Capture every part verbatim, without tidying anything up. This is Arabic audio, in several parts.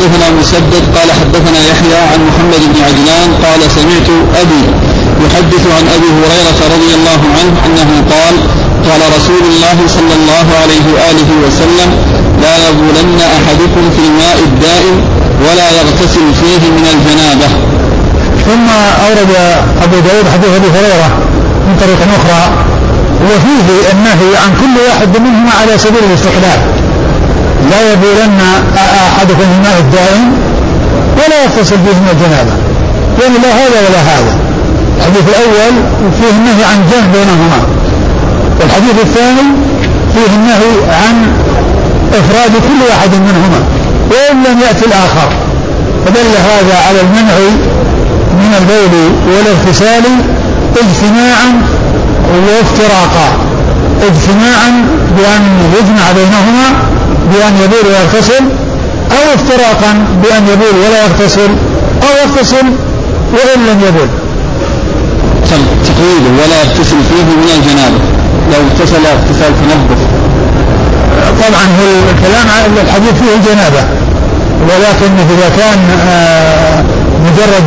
حدثنا مسدد قال حدثنا يحيى عن محمد بن عجلان قال سمعت أبي يحدث عن أبي هريرة رضي الله عنه أنه قال قال رسول الله صلى الله عليه وآله وسلم لا يبولن أحدكم في الماء الدائم ولا يغتسل فيه من الجنابة. ثم أورد أبو داود حديث أبي هريرة من طريق أخرى وفيه النهي عن كل واحد منهما على سبيل الاستقلال. لا يبولن أحدكم في الماء الدائم ولا يغتسل فيه من الجنابة، يعني لا هذا ولا هذا. الحديث الأول فيه النهي عن جمع بينهما، والحديث الثاني فيه النهي عن إفراد كل واحد منهما وإن لم يأتي الآخر، فدل هذا على المنع من البول والاغتسال اجتماعا وافتراقا. اجتماعا بأن يجمع بينهما بأن يبول ويغتسل، أو افتراقا بأن يبول ولا يغتسل، أو يغتسل وإن لم يبول. تقييد ولا يغتسل فيه من الجنابة، لو اغتسل اغتسال تنظف. طبعا هو الكلام على الحديث فيه الجنابة، ولكن إذا كان مجرد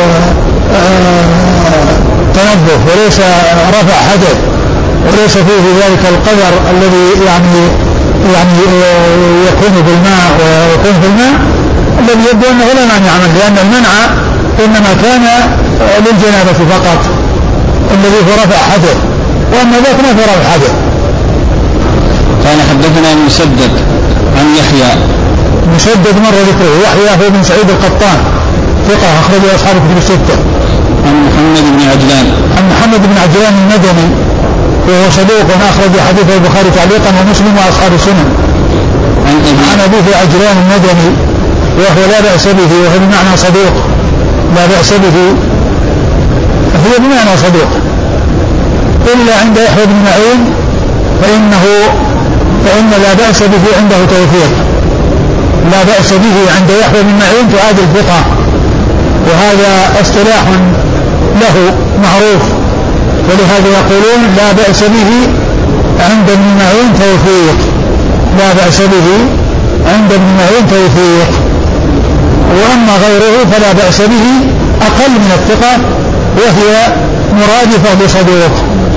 تنظف وليس رفع حدث وليس فيه ذلك القدر الذي يعني يعني يكون بالماء ويكون في الماء، الذي يبدو أنه لا مانع منه، لأن المنع إنما كان للجنابة فقط الذي هو رفع حدث، وأما ذاك ما في رفع حدث. قال حدثنا مسدد عن يحيى. مسدد مر ذكره، يحيى هو بن سعيد القطان ثقة أخرجه أصحاب الكتب الستة. عن محمد بن عجلان. عن محمد بن عجلان المدني وهو صدوق أخرج حديث البخاري تعليقا ومسلم وأصحاب السنن. عن أبيه عجلان المدني وهو لا بأس به، وهو بمعنى صدوق لا بأس به، هي بمعنى صدوق، إلا عند يحيى بن معين فإنه فإن لا بأس به عنده توثيق، لا بأس به عند يحيى بن معين تعادل ثقة، وهذا اصطلاح له معروف، ولهذا يقولون لا بأس به عند ابن معين توثيق، لا بأس به عند ابن معين توثيق، وأما غيره فلا بأس به أقل من الثقة وهي مرادفة لصدوق.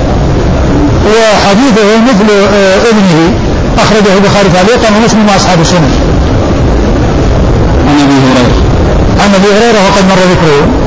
وحديثه مثل ابنه أخرجه البخاري تعليقا ومسلم وأصحاب السنن. عن أبي هريرة عن أبي هريرة وقد مر ذكره.